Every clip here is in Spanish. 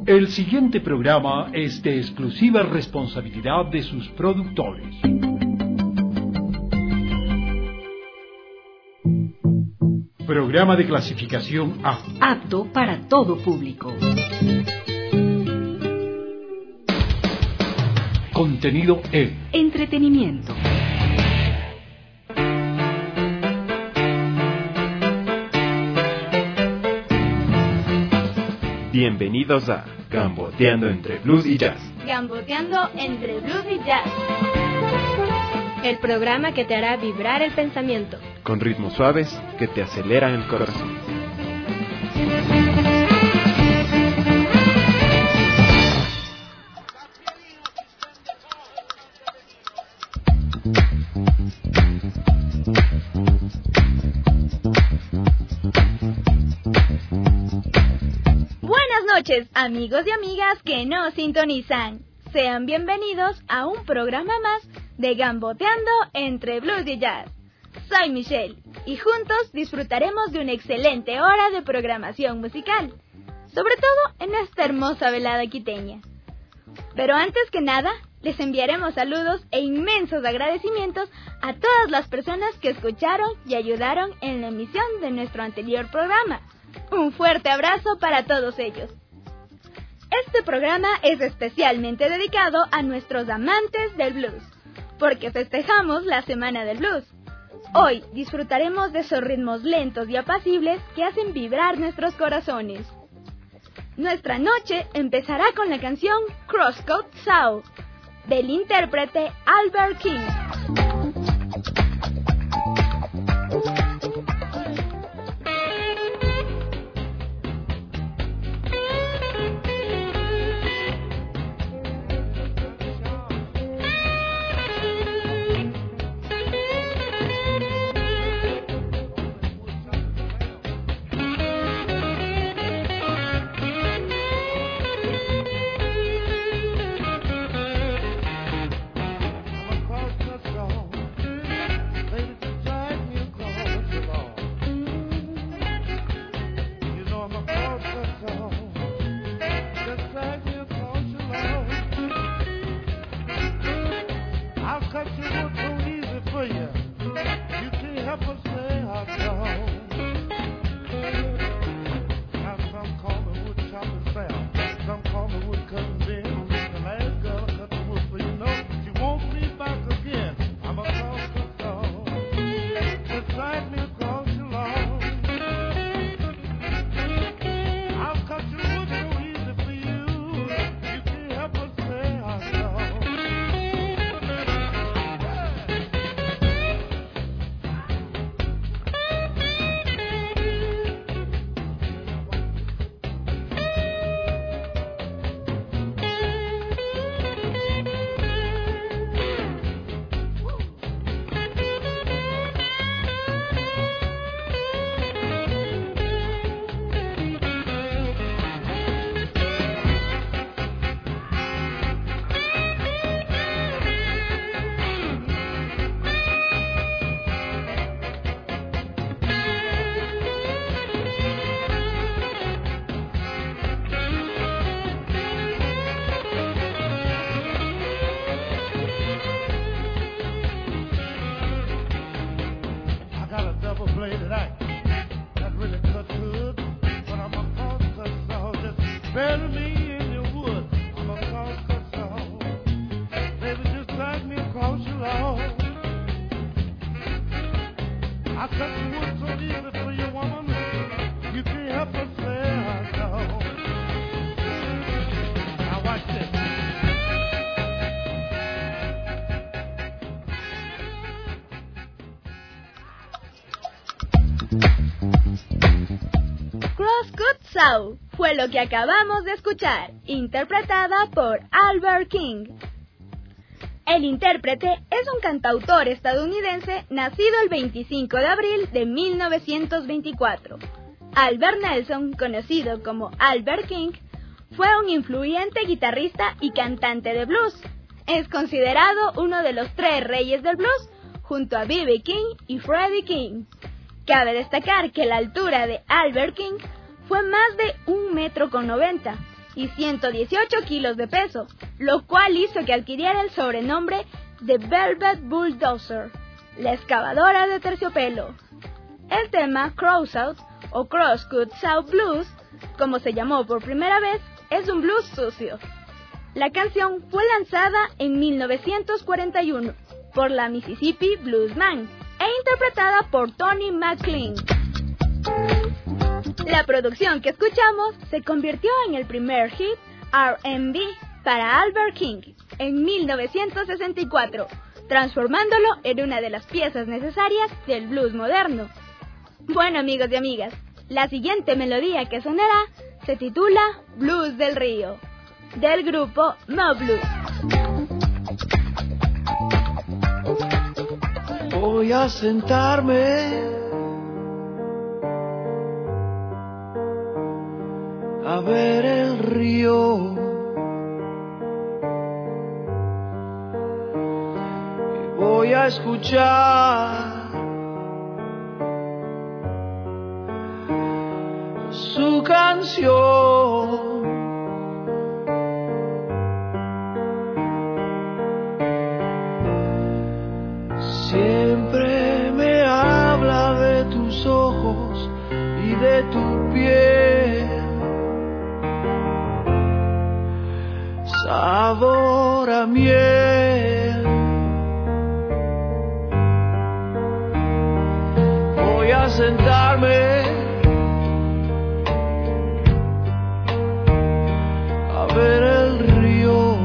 El siguiente programa es de exclusiva responsabilidad de sus productores. Programa de clasificación A. Apto para todo público. Contenido E. Entretenimiento. Bienvenidos a Gamboteando entre Blues y Jazz. Gamboteando entre Blues y Jazz. El programa que te hará vibrar el pensamiento. Con ritmos suaves que te aceleran el corazón. Buenas noches, amigos y amigas que nos sintonizan. Sean bienvenidos a un programa más de Gamboteando entre Blues y Jazz. Soy Michelle y juntos disfrutaremos de una excelente hora de programación musical, sobre todo en esta hermosa velada quiteña. Pero antes que nada, les enviaremos saludos e inmensos agradecimientos a todas las personas que escucharon y ayudaron en la emisión de nuestro anterior programa. Un fuerte abrazo para todos ellos. Este programa es especialmente dedicado a nuestros amantes del blues, porque festejamos la Semana del Blues. Hoy disfrutaremos de esos ritmos lentos y apacibles que hacen vibrar nuestros corazones. Nuestra noche empezará con la canción Crosscut South, del intérprete Albert King. Crosscut South fue lo que acabamos de escuchar, interpretada por Albert King. El intérprete es un cantautor estadounidense nacido el 25 de abril de 1924. Albert Nelson, conocido como Albert King, fue un influyente guitarrista y cantante de blues. Es considerado uno de los 3 reyes del blues, junto a B.B. King y Freddie King. Cabe destacar que la altura de Albert King fue más de 1,90 m y 118 kilos de peso, lo cual hizo que adquiriera el sobrenombre de Velvet Bulldozer, la excavadora de terciopelo. El tema Crossout o Crosscut South Blues, como se llamó por primera vez, es un blues sucio. La canción fue lanzada en 1941 por la Mississippi Bluesman e interpretada por Tony McLean. La producción que escuchamos se convirtió en el primer hit R&B para Albert King en 1964, transformándolo en una de las piezas necesarias del blues moderno. Bueno, amigos y amigas, la siguiente melodía que sonará se titula Blues del Río, del grupo Mo Blues. Voy a sentarme a ver el río y voy a escuchar su canción. Siempre me habla de tus ojos y de tu piel, sabor a miel. Voy a sentarme a ver el río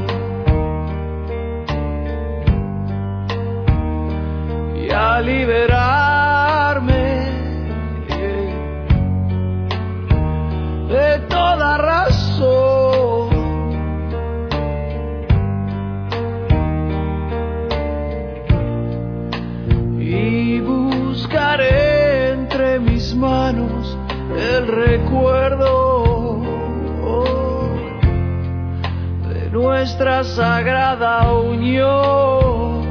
y a liberarme de toda razón. Y buscaré entre mis manos el recuerdo de nuestra sagrada unión.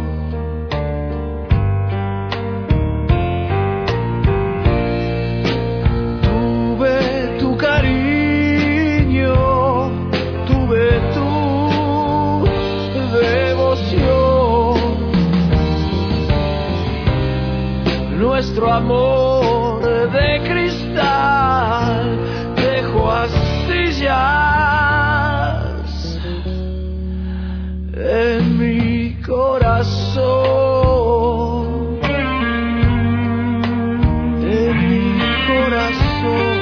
Tuve tu cariño, tuve tu devoción, nuestro amor de cristal dejó astillas en mi corazón, en mi corazón.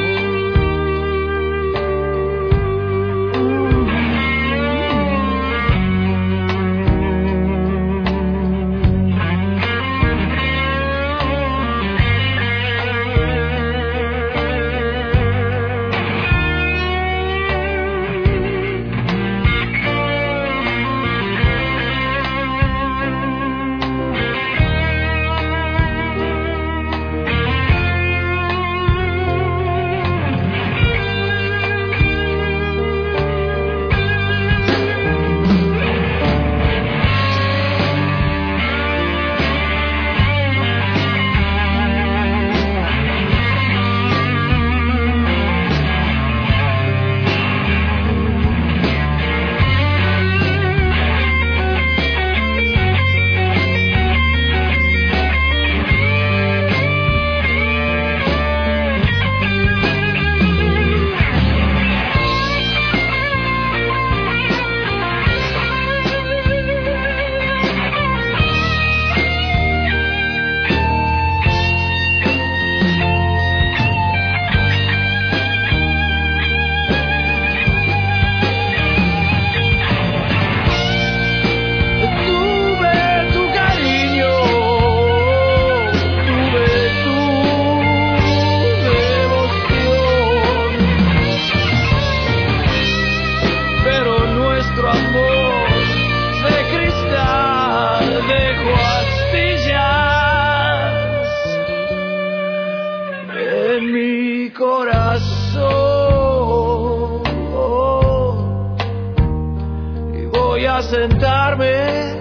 Sentarme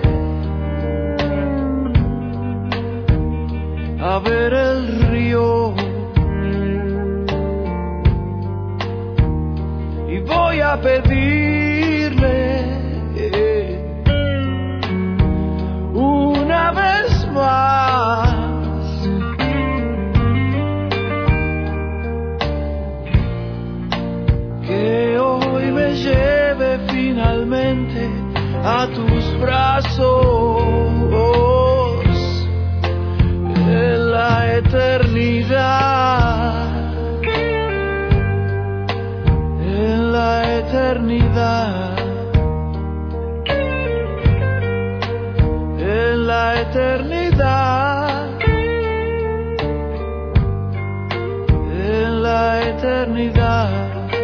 a ver el río y voy voy a pedirle una vez más que hoy me lleve finalmente a tus brazos en la eternidad. En la eternidad, en la eternidad, en la eternidad.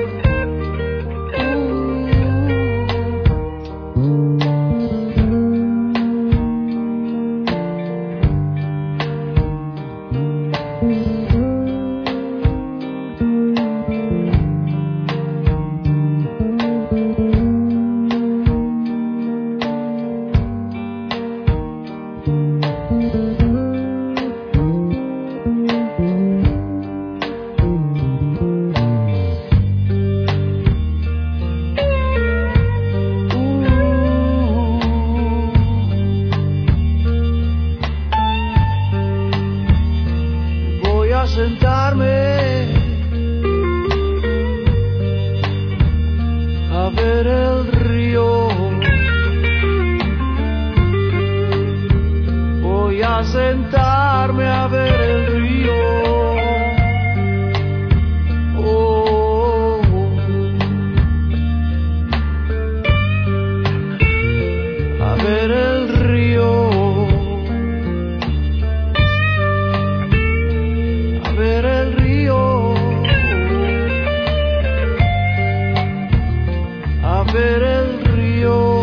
Sentarme a ver el río, a ver el río, a ver el río, a ver el río.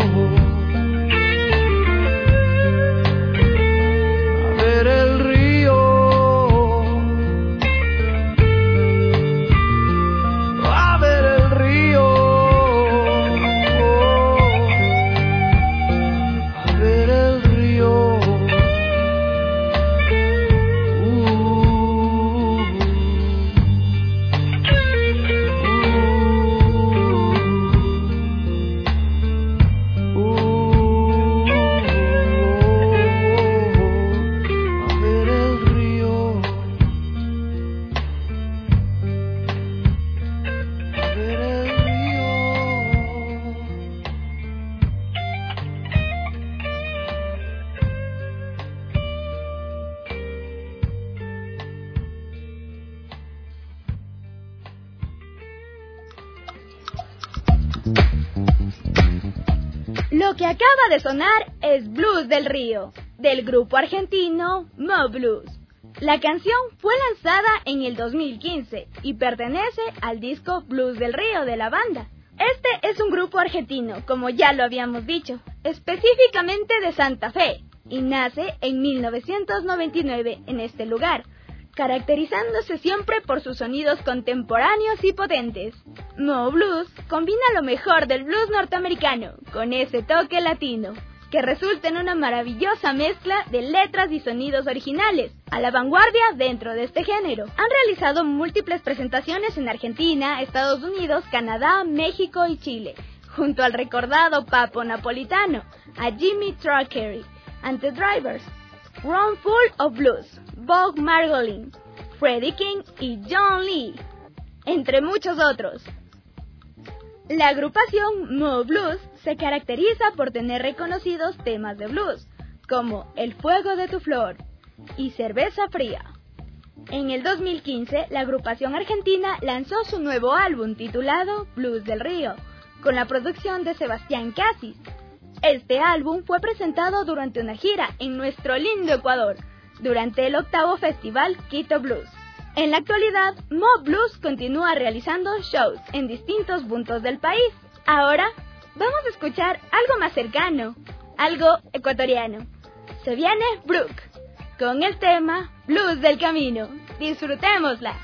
Lo que acaba de sonar es Blues del Río, del grupo argentino Mo Blues. La canción fue lanzada en el 2015 y pertenece al disco Blues del Río de la banda. Este es un grupo argentino, como ya lo habíamos dicho, específicamente de Santa Fe, y nace en 1999 en este lugar, caracterizándose siempre por sus sonidos contemporáneos y potentes. Mo Blues combina lo mejor del blues norteamericano con ese toque latino, que resulta en una maravillosa mezcla de letras y sonidos originales, a la vanguardia dentro de este género. Han realizado múltiples presentaciones en Argentina, Estados Unidos, Canadá, México y Chile, junto al recordado Papo Napolitano, a Jimmy Truckery, and the Drivers, Room Full of Blues, Bob Margolin, Freddie King y John Lee, entre muchos otros. La agrupación Mo Blues se caracteriza por tener reconocidos temas de blues, como El fuego de tu flor y Cerveza fría. En el 2015, la agrupación argentina lanzó su nuevo álbum titulado Blues del Río, con la producción de Sebastián Cassis. Este álbum fue presentado durante una gira en nuestro lindo Ecuador, durante el 8º Festival Quito Blues. En la actualidad, Mo Blues continúa realizando shows en distintos puntos del país. Ahora, vamos a escuchar algo más cercano, algo ecuatoriano. Se viene Brooke, con el tema Blues del Camino. Disfrutémosla.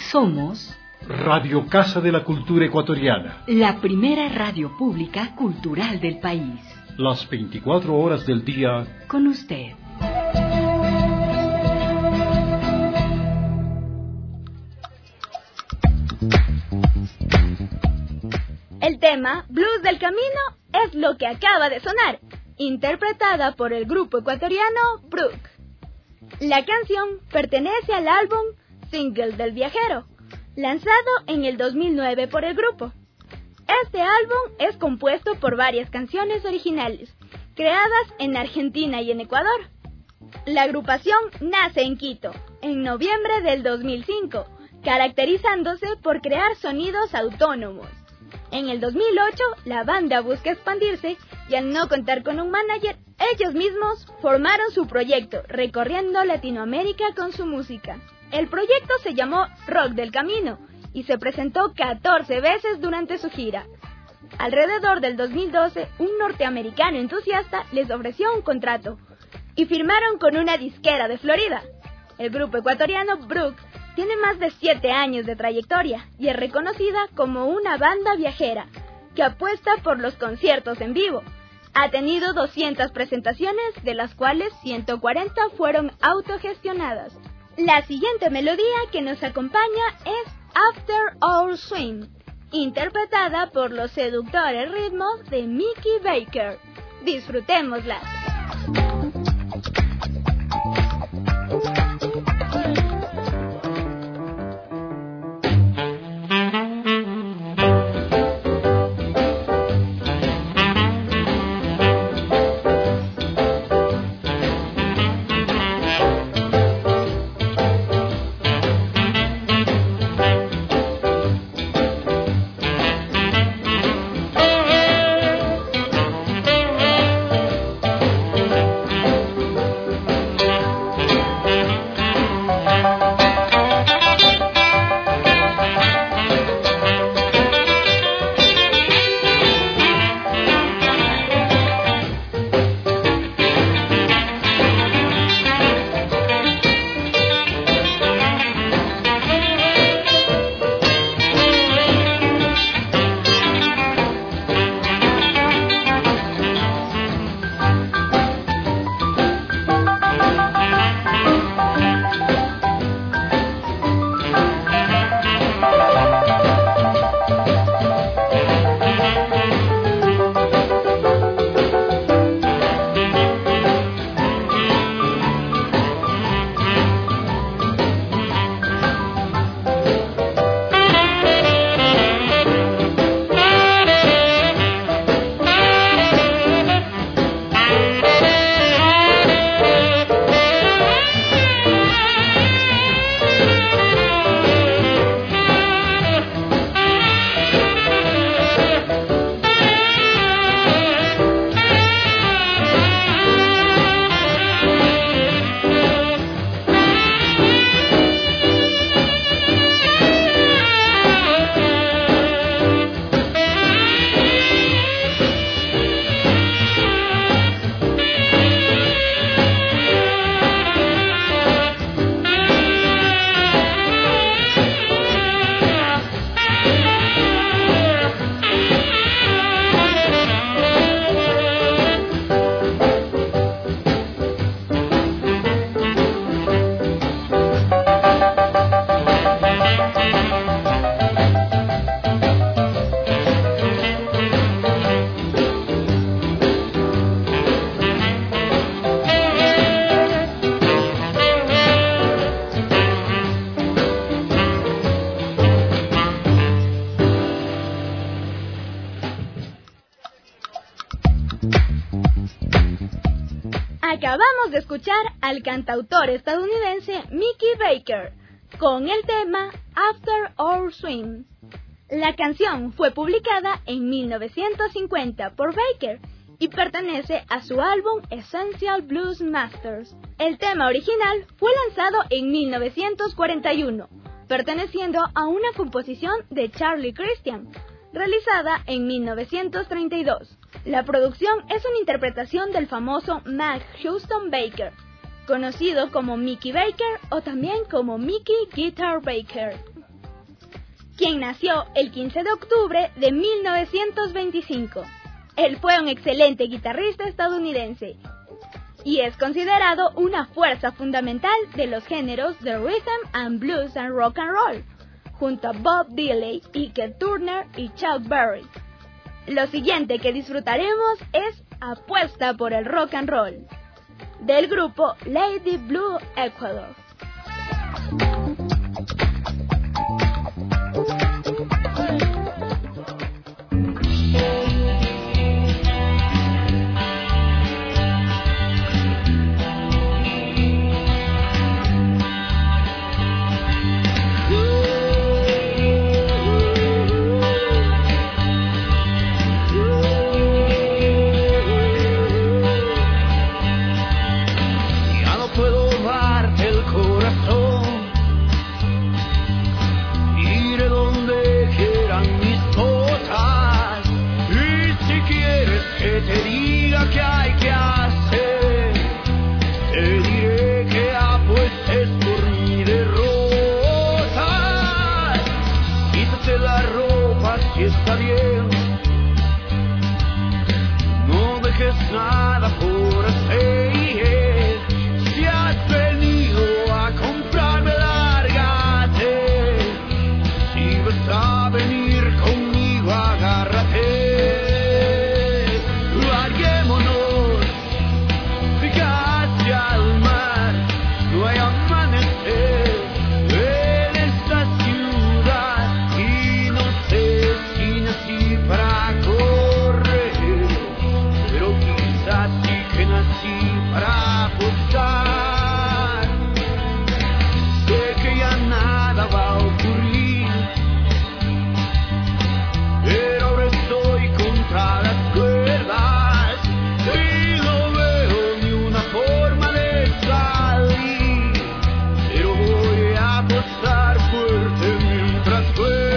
Somos Radio Casa de la Cultura Ecuatoriana. la primera radio pública cultural del país. Las 24 horas del día. Con usted. El tema Blues del Camino es lo que acaba de sonar, interpretada por el grupo ecuatoriano Brook. La canción pertenece al álbum Single del Viajero, lanzado en el 2009 por el grupo. Este álbum es compuesto por varias canciones originales, creadas en Argentina y en Ecuador. La agrupación nace en Quito, en noviembre del 2005, caracterizándose por crear sonidos autónomos. En el 2008, la banda busca expandirse y al no contar con un manager, ellos mismos formaron su proyecto, recorriendo Latinoamérica con su música. El proyecto se llamó Rock del Camino y se presentó 14 veces durante su gira. Alrededor del 2012, un norteamericano entusiasta les ofreció un contrato y firmaron con una disquera de Florida. El grupo ecuatoriano Brook tiene más de 7 años de trayectoria y es reconocida como una banda viajera que apuesta por los conciertos en vivo. Ha tenido 200 presentaciones, de las cuales 140 fueron autogestionadas. La siguiente melodía que nos acompaña es After Our Swing, interpretada por los seductores ritmos de Mickey Baker. Disfrutémosla. Acabamos de escuchar al cantautor estadounidense Mickey Baker con el tema After Our Swing. La canción fue publicada en 1950 por Baker y pertenece a su álbum Essential Blues Masters. El tema original fue lanzado en 1941, perteneciendo a una composición de Charlie Christian, realizada en 1932. La producción es una interpretación del famoso Mac Houston Baker, conocido como Mickey Baker o también como Mickey Guitar Baker. quien nació el 15 de octubre de 1925. Él fue un excelente guitarrista estadounidense y es considerado una fuerza fundamental de los géneros de rhythm and blues and rock and roll, junto a Bob Dylan, Ike Turner y Chuck Berry. Lo siguiente que disfrutaremos es Apuesta por el Rock and Roll, del grupo Lady Blue Ecuador. Está bien, no dejes nada por hacer. Si has venido a comprarme, lárgate. Si vas a venir conmigo, agárrate. Larguémonos, fíjate al mar, no hay amanecer en esta ciudad y no sé para correr, pero quizás sí que nací para apostar. Sé que ya nada va a ocurrir, pero ahora estoy contra las cuerdas y no veo ni una forma de salir, pero voy a apostar fuerte mientras pueda.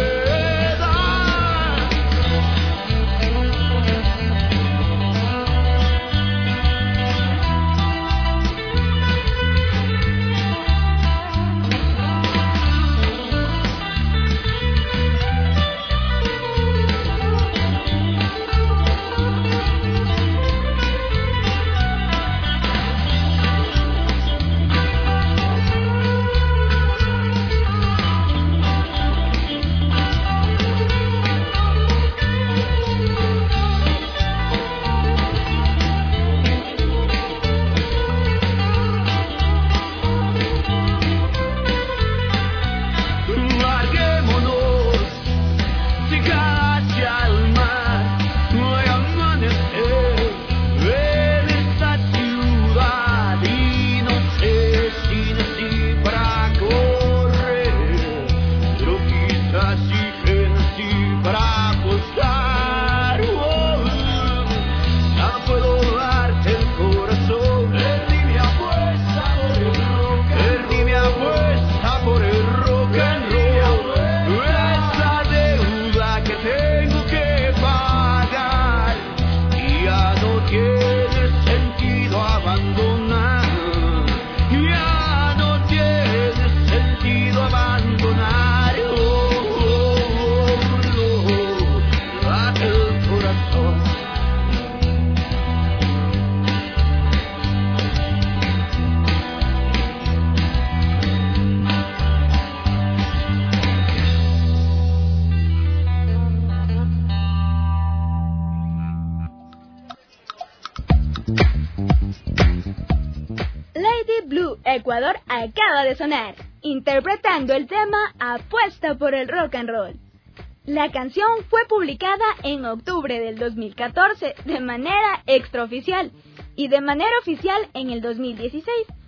Lady Blue Ecuador acaba de sonar, interpretando el tema Apuesta por el Rock and Roll. La canción fue publicada en octubre del 2014 de manera extraoficial y de manera oficial en el 2016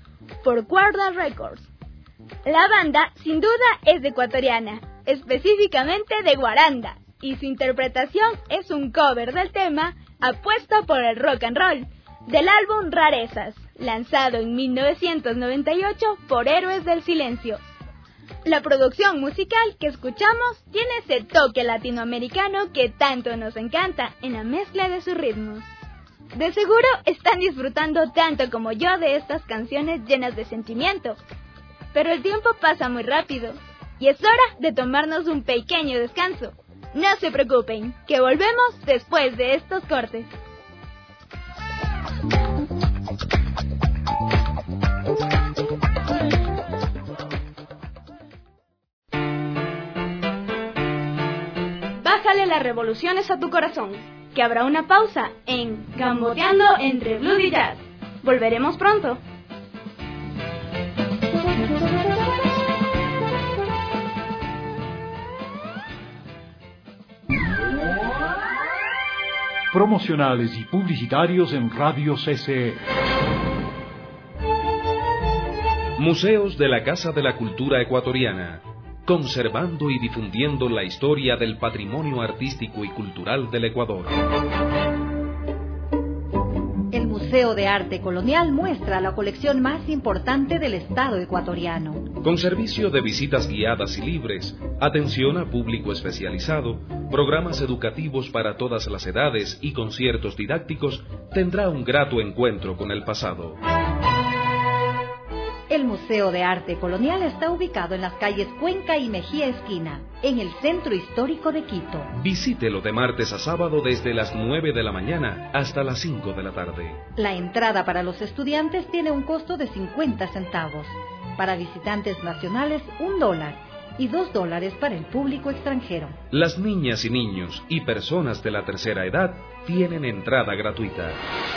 por Cuerda Records. La banda sin duda es ecuatoriana, específicamente de Guaranda, y su interpretación es un cover del tema Apuesta por el Rock and Roll, del álbum Rarezas, lanzado en 1998 por Héroes del Silencio. La producción musical que escuchamos tiene ese toque latinoamericano que tanto nos encanta en la mezcla de sus ritmos. De seguro están disfrutando tanto como yo de estas canciones llenas de sentimiento, pero el tiempo pasa muy rápido y es hora de tomarnos un pequeño descanso. No se preocupen, que volvemos después de estos cortes. Bájale las revoluciones a tu corazón, que habrá una pausa en Gamboteando entre Blues y Jazz. Volveremos pronto. Promocionales y publicitarios en Radio CCE. Museos de la Casa de la Cultura Ecuatoriana, conservando y difundiendo la historia del patrimonio artístico y cultural del Ecuador. El Museo de Arte Colonial muestra la colección más importante del Estado ecuatoriano. Con servicio de visitas guiadas y libres, atención a público especializado, programas educativos para todas las edades y conciertos didácticos, tendrá un grato encuentro con el pasado. El Museo de Arte Colonial está ubicado en las calles Cuenca y Mejía Esquina, en el centro histórico de Quito. Visítelo de martes a sábado desde las 9 de la mañana hasta las 5 de la tarde. La entrada para los estudiantes tiene un costo de 50 centavos. Para visitantes nacionales, $1 y $2 para el público extranjero. Las niñas y niños y personas de la tercera edad tienen entrada gratuita.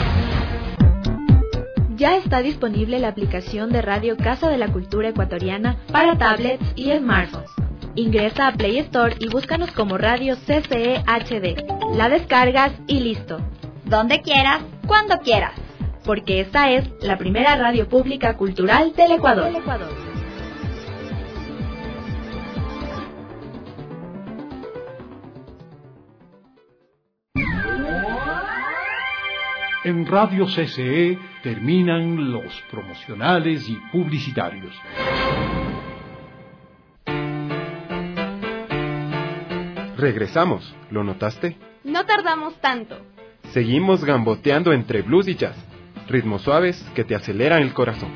Ya está disponible la aplicación de Radio Casa de la Cultura Ecuatoriana para tablets y smartphones. Ingresa a Play Store y búscanos como Radio CCE HD. La descargas y listo. Donde quieras, cuando quieras. Porque esta es la primera radio pública cultural del Ecuador. En Radio CCE terminan los promocionales y publicitarios. Regresamos, ¿lo notaste? No tardamos tanto. Seguimos gamboteando entre blues y jazz, ritmos suaves que te aceleran el corazón.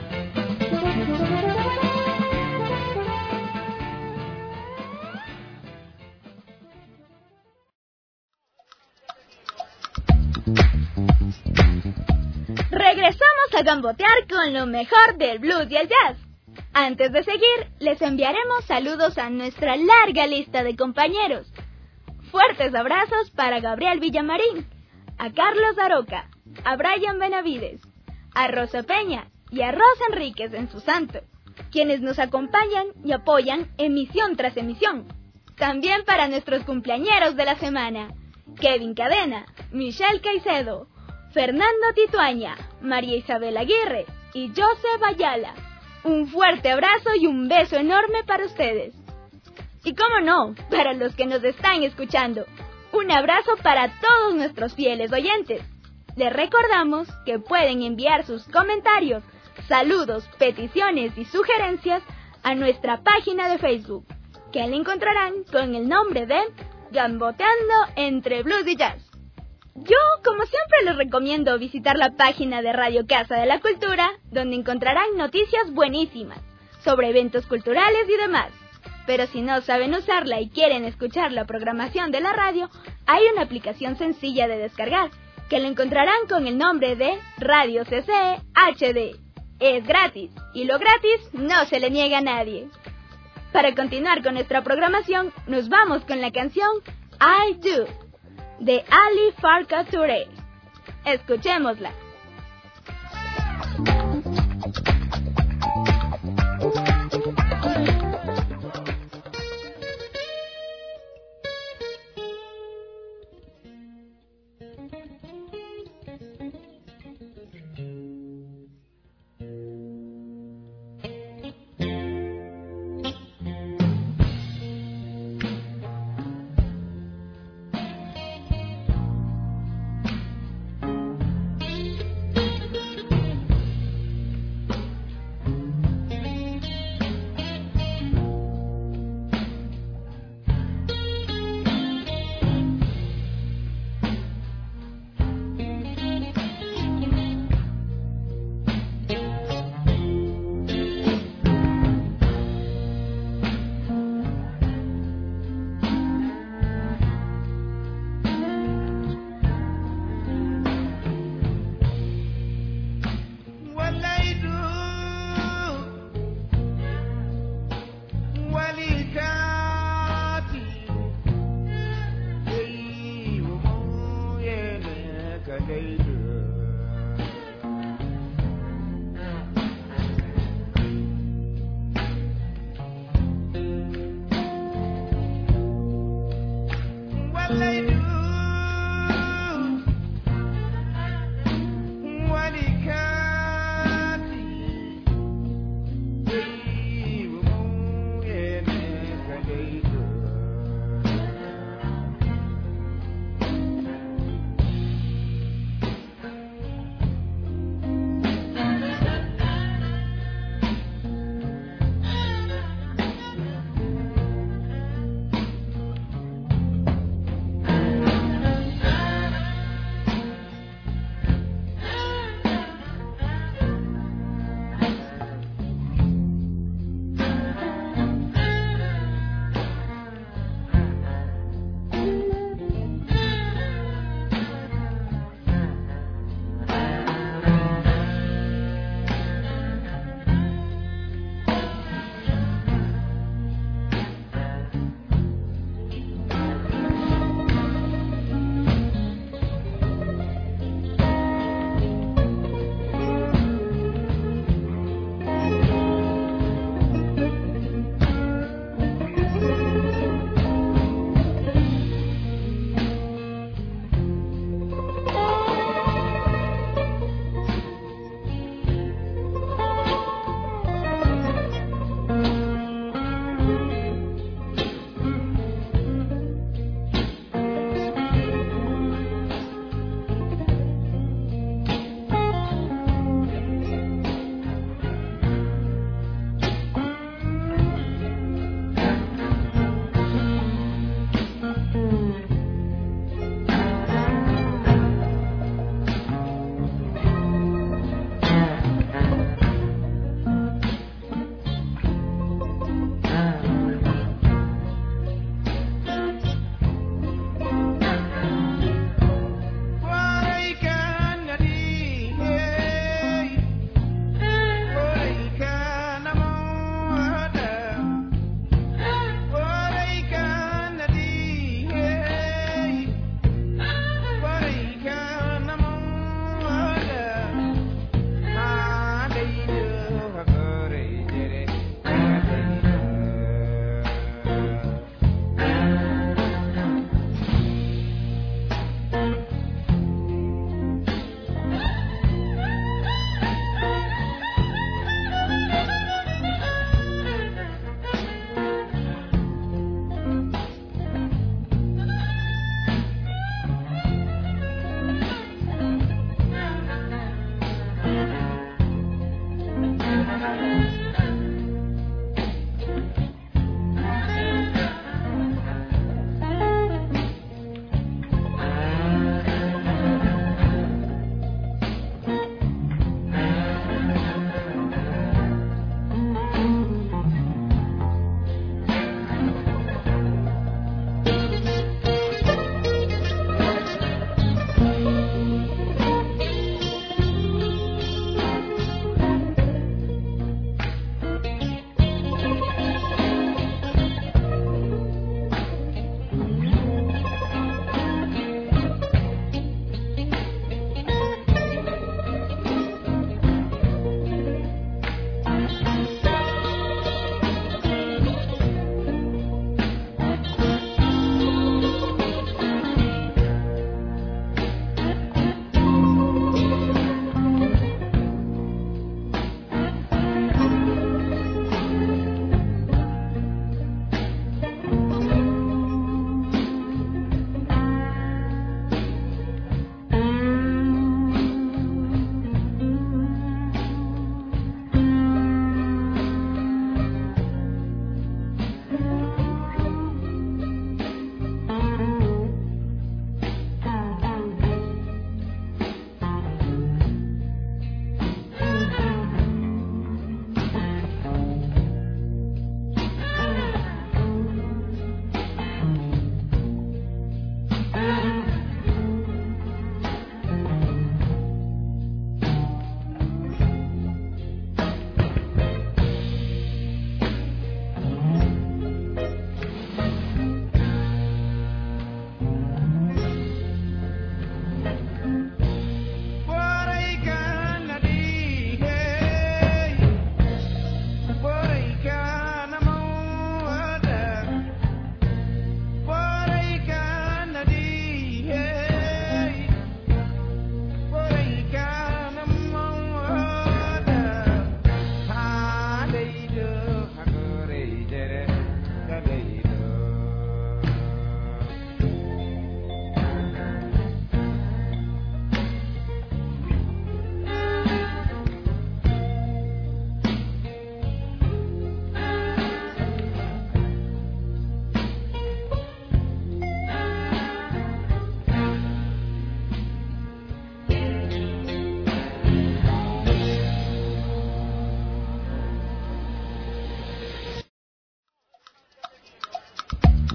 Regresamos a gambotear con lo mejor del blues y el jazz. Antes de seguir, les enviaremos saludos a nuestra larga lista de compañeros. Fuertes abrazos para Gabriel Villamarín, a Carlos Aroca, a Brian Benavides, a Rosa Peña y a Rosa Enríquez en su santo, quienes nos acompañan y apoyan emisión tras emisión. También para nuestros cumpleañeros de la semana, Kevin Cadena, Michelle Caicedo, Fernando Tituaña, María Isabel Aguirre y Joseph Ayala. Un fuerte abrazo y un beso enorme para ustedes. Y cómo no, para los que nos están escuchando, un abrazo para todos nuestros fieles oyentes. Les recordamos que pueden enviar sus comentarios, saludos, peticiones y sugerencias a nuestra página de Facebook, que la encontrarán con el nombre de Gamboteando entre Blues y Jazz. Yo, como siempre, les recomiendo visitar la página de Radio Casa de la Cultura, donde encontrarán noticias buenísimas sobre eventos culturales y demás. Pero si no saben usarla y quieren escuchar la programación de la radio, hay una aplicación sencilla de descargar, que la encontrarán con el nombre de Radio CCE HD. Es gratis, y lo gratis no se le niega a nadie. Para continuar con nuestra programación, nos vamos con la canción I Do, de Ali Farka Touré. Escuchémosla.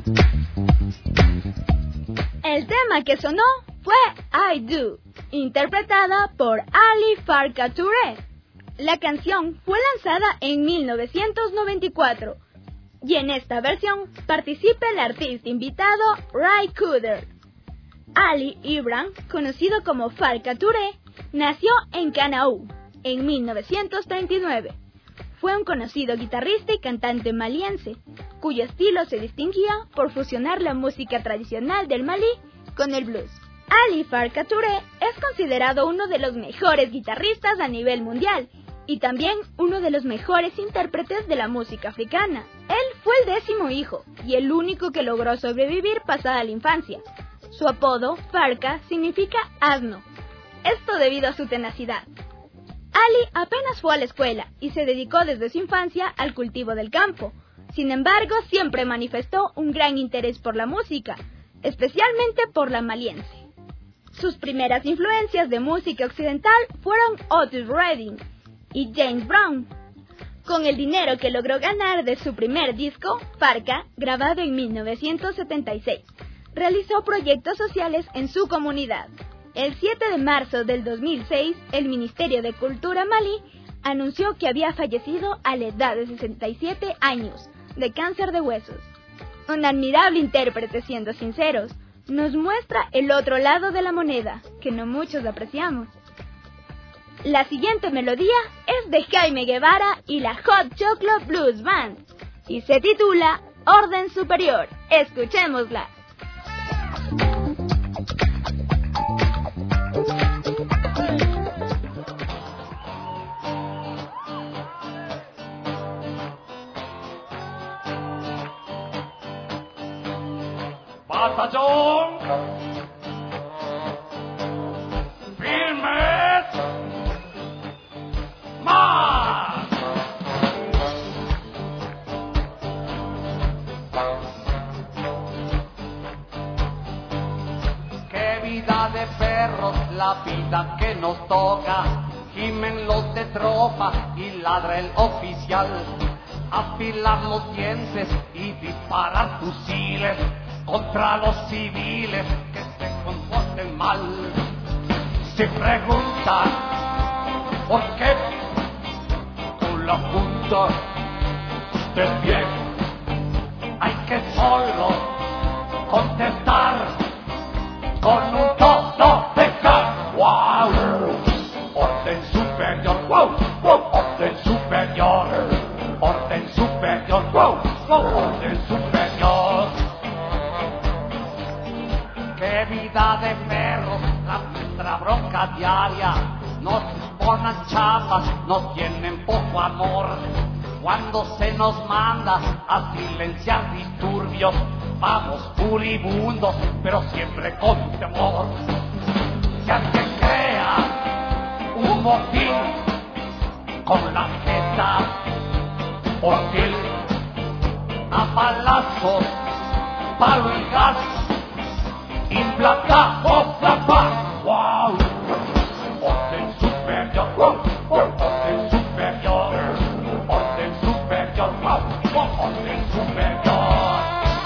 El tema que sonó fue I Do, interpretada por Ali Farka Touré. La canción fue lanzada en 1994 y en esta versión participa el artista invitado Ray Cooder. Ali Ibrahim, conocido como Farka Touré, nació en Canaú en 1939. Fue un conocido guitarrista y cantante maliense, cuyo estilo se distinguía por fusionar la música tradicional del Malí con el blues. Ali Farka Touré es considerado uno de los mejores guitarristas a nivel mundial y también uno de los mejores intérpretes de la música africana. Él fue el 10º hijo y el único que logró sobrevivir pasada la infancia. Su apodo, Farka, significa asno, esto debido a su tenacidad. Ali apenas fue a la escuela y se dedicó desde su infancia al cultivo del campo. Sin embargo, siempre manifestó un gran interés por la música, especialmente por la maliense. Sus primeras influencias de música occidental fueron Otis Redding y James Brown. Con el dinero que logró ganar de su primer disco, Farka, grabado en 1976, realizó proyectos sociales en su comunidad. El 7 de marzo del 2006, el Ministerio de Cultura malí anunció que había fallecido a la edad de 67 años de cáncer de huesos. Un admirable intérprete, siendo sinceros, nos muestra el otro lado de la moneda, que no muchos apreciamos. La siguiente melodía es de Jaime Guevara y la Hot Chocolate Blues Band, y se titula Orden Superior. Escuchémosla. Batallón, firmes, más. Qué vida de perros, la vida que nos toca. Gimen los de tropa y ladra el oficial. Afilar los dientes y disparar fusiles contra los civiles que se comporten mal. Se preguntan por qué con la junta del bien hay que solo contestar con un todo de can. ¡Wow! Orden superior, wow, wow, orden superior, orden superior, wow, wow, orden superior. Qué vida de perros, la nuestra bronca diaria. Nos ponen chapas, nos tienen poco amor. Cuando se nos manda a silenciar disturbios, vamos furibundos, pero siempre con temor. Si alguien crea un motín con la jeta hostil, a balazos, palo y gas, implacable, wow, orden superior, wow, orden superior, orden superior, wow, orden superior.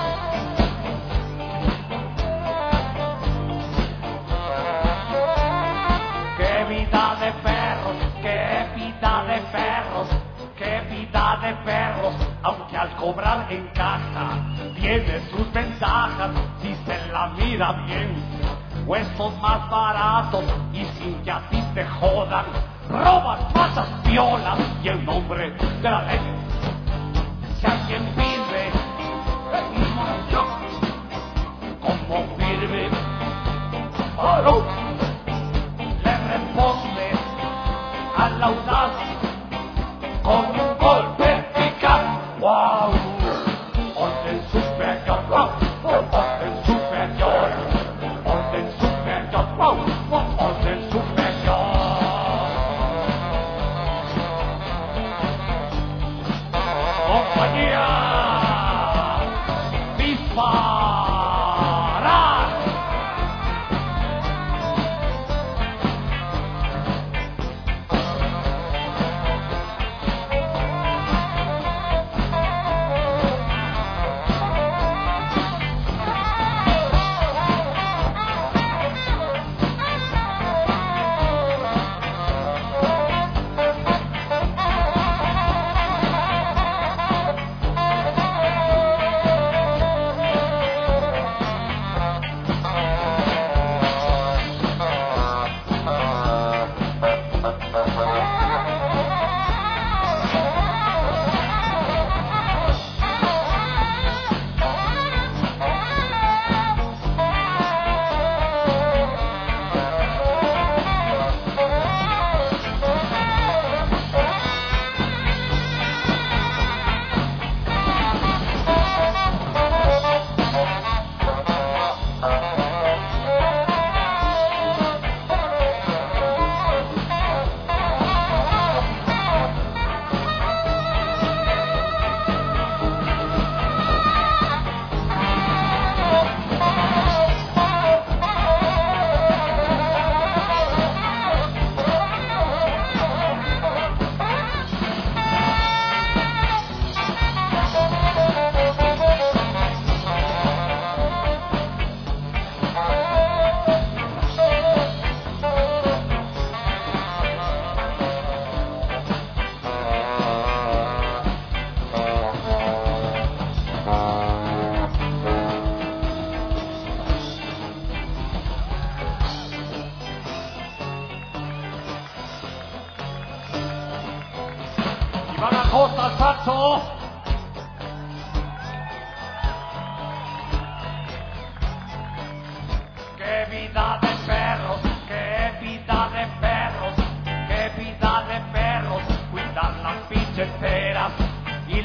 Qué vida de perros, qué vida de perros, qué vida de perros, aunque al cobrar en caja tiene sus ventajas si se la mira bien. Puestos más baratos y sin que a ti te jodan, roban, pasas violas y el nombre de la ley. Si alguien vive como firme, ¡oh! Le responde al audaz con un golpe eficaz. ¡Wow! Orden superior, wow, orden superior, orden superior, wow, orden superior. Compañía, disparar.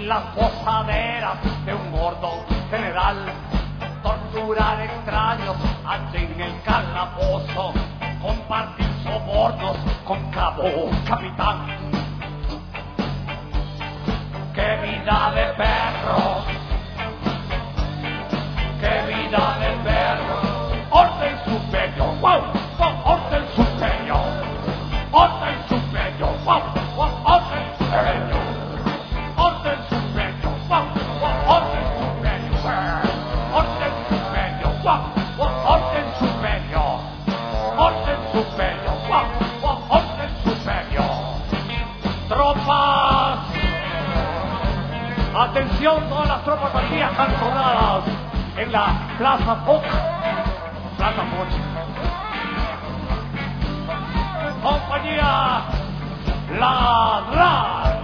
en las posaderas de un gordo general, torturar extraños allí en el calabozo, compartir sobornos con cabo capitán. ¡Qué vida de perro! ¡Qué vida de perro! ¡Orden superior! ¡Wow! ¡Orden superior! ¡Orden superior! ¡Wow! ¡Orden superior! ¡Orden superior! ¡Wow! ¡Orden superior! ¡Orden superior! ¡Wow! ¡Orden superior! ¡Orden superior! ¡Wow! ¡Orden superior! ¡Tropas! ¡Atención! Todas las tropas aquí acantonadas en la Plaza Foch. Plaza Foch. Compañía Ladrar.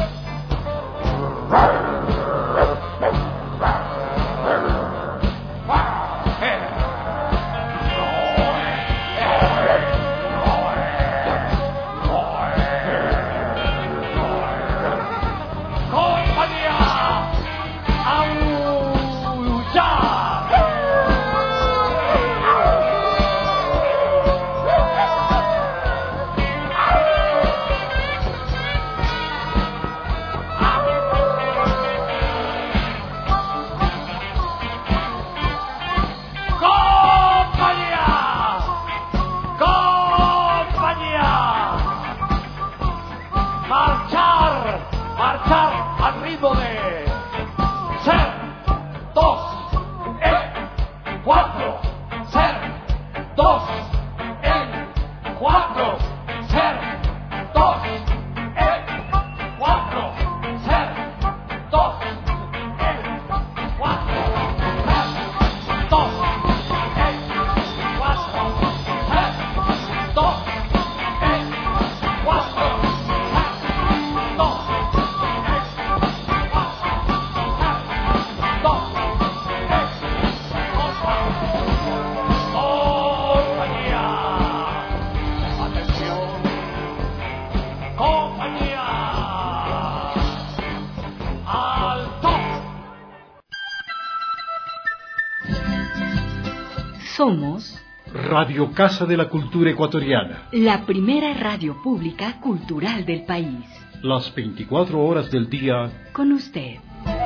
Somos Radio Casa de la Cultura Ecuatoriana. la primera radio pública cultural del país. Las 24 horas del día. Con usted.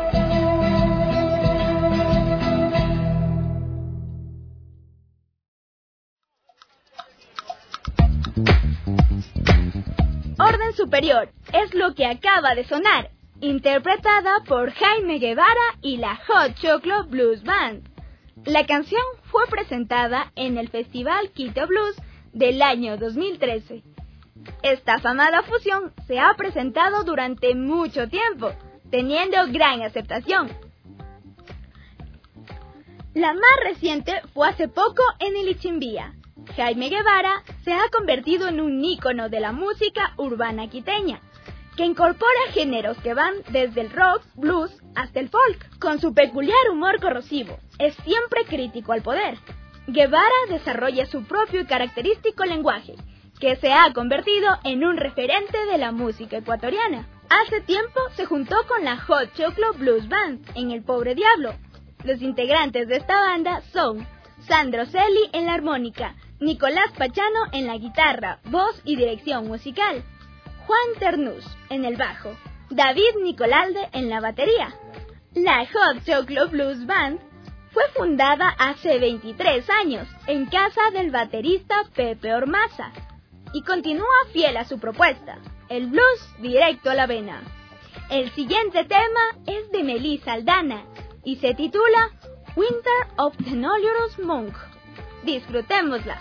Orden Superior es lo que acaba de sonar, interpretada por Jaime Guevara y la Hot Chocolate Blues Band. La canción fue presentada en el Festival Quito Blues del año 2013. Esta afamada fusión se ha presentado durante mucho tiempo, teniendo gran aceptación. La más reciente fue hace poco en el Ichimbía. Jaime Guevara se ha convertido en un ícono de la música urbana quiteña, que incorpora géneros que van desde el rock, blues hasta el folk. Con su peculiar humor corrosivo, es siempre crítico al poder. Guevara desarrolla su propio y característico lenguaje, que se ha convertido en un referente de la música ecuatoriana. Hace tiempo se juntó con la Hot Chocolate Blues Band en El Pobre Diablo. Los integrantes de esta banda son Sandro Celi en la armónica, Nicolás Pachano en la guitarra, voz y dirección musical, Juan Ternús en el bajo, David Nicolalde en la batería. La Hot Chocolate Blues Band fue fundada hace 23 años en casa del baterista Pepe Ormaza y continúa fiel a su propuesta, el blues directo a la vena. El siguiente tema es de Melissa Aldana y se titula Winter of the Thenoliorous Monk. Disfrutémosla.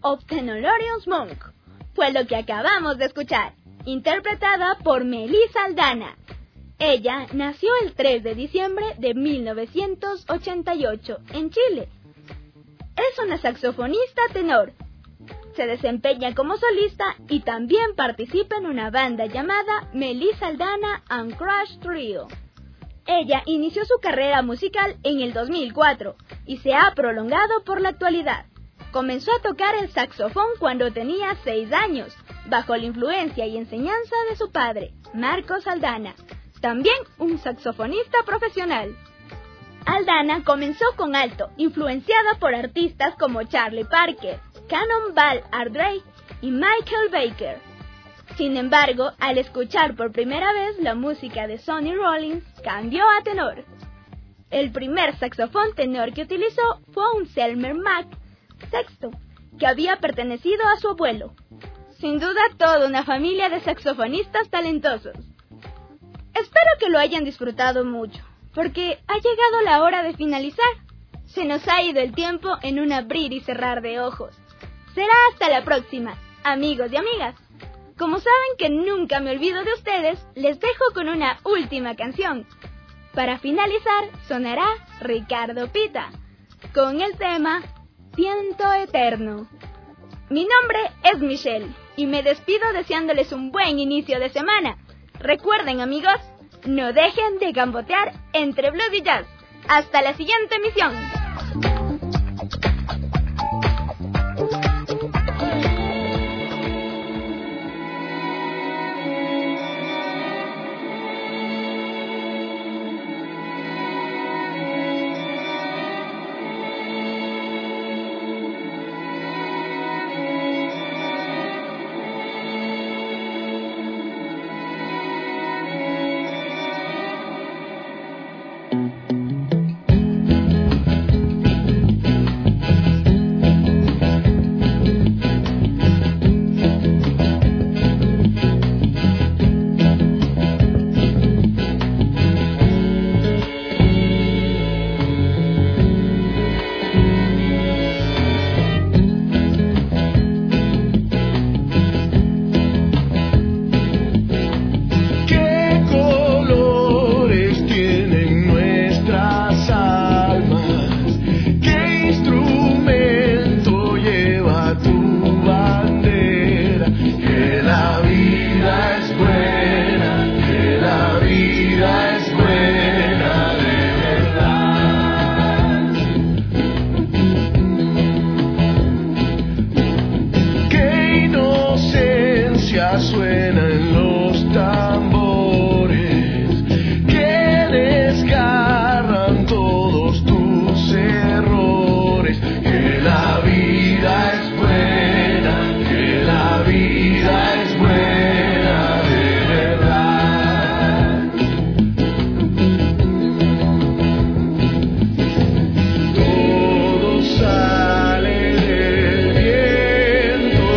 of Thelonious Monk. Fue lo que acabamos de escuchar, interpretada por Melissa Aldana. Ella nació el 3 de diciembre de 1988 en Chile. Es una saxofonista tenor. Se desempeña como solista y también participa en una banda llamada Melissa Aldana and Crash Trio. Ella inició su carrera musical en el 2004 y se ha prolongado por la actualidad. Comenzó a tocar el saxofón cuando tenía 6 años, bajo la influencia y enseñanza de su padre, Marcos Aldana, también un saxofonista profesional. Aldana comenzó con alto, influenciada por artistas como Charlie Parker, Cannonball Adderley y Michael Baker. Sin embargo, al escuchar por primera vez la música de Sonny Rollins, cambió a tenor. El primer saxofón tenor que utilizó fue un Selmer Mac VI, que había pertenecido a su abuelo. Sin duda, toda una familia de saxofonistas talentosos. Espero que lo hayan disfrutado mucho, porque ha llegado la hora de finalizar. Se nos ha ido el tiempo en un abrir y cerrar de ojos. Será hasta la próxima, amigos y amigas. Como saben que nunca me olvido de ustedes, les dejo con una última canción. Para finalizar, sonará Ricardo Pita, con el tema Viento Eterno. Mi nombre es Michelle, y me despido deseándoles un buen inicio de semana. Recuerden, amigos, no dejen de gambotear entre blues y jazz. Hasta la siguiente emisión. Suena en los tambores que desgarran todos tus errores. Que la vida es buena, que la vida es buena de verdad. Todo sale del viento.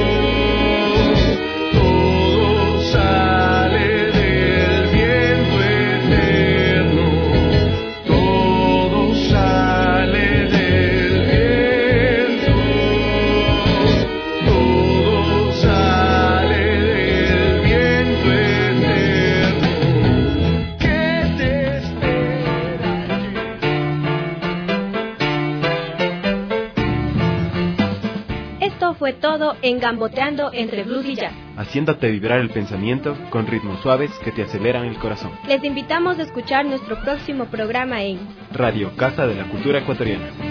Fue todo en Gamboteando entre blues y jazz, haciéndote vibrar el pensamiento con ritmos suaves que te aceleran el corazón. Les invitamos a escuchar nuestro próximo programa en Radio Casa de la Cultura Ecuatoriana.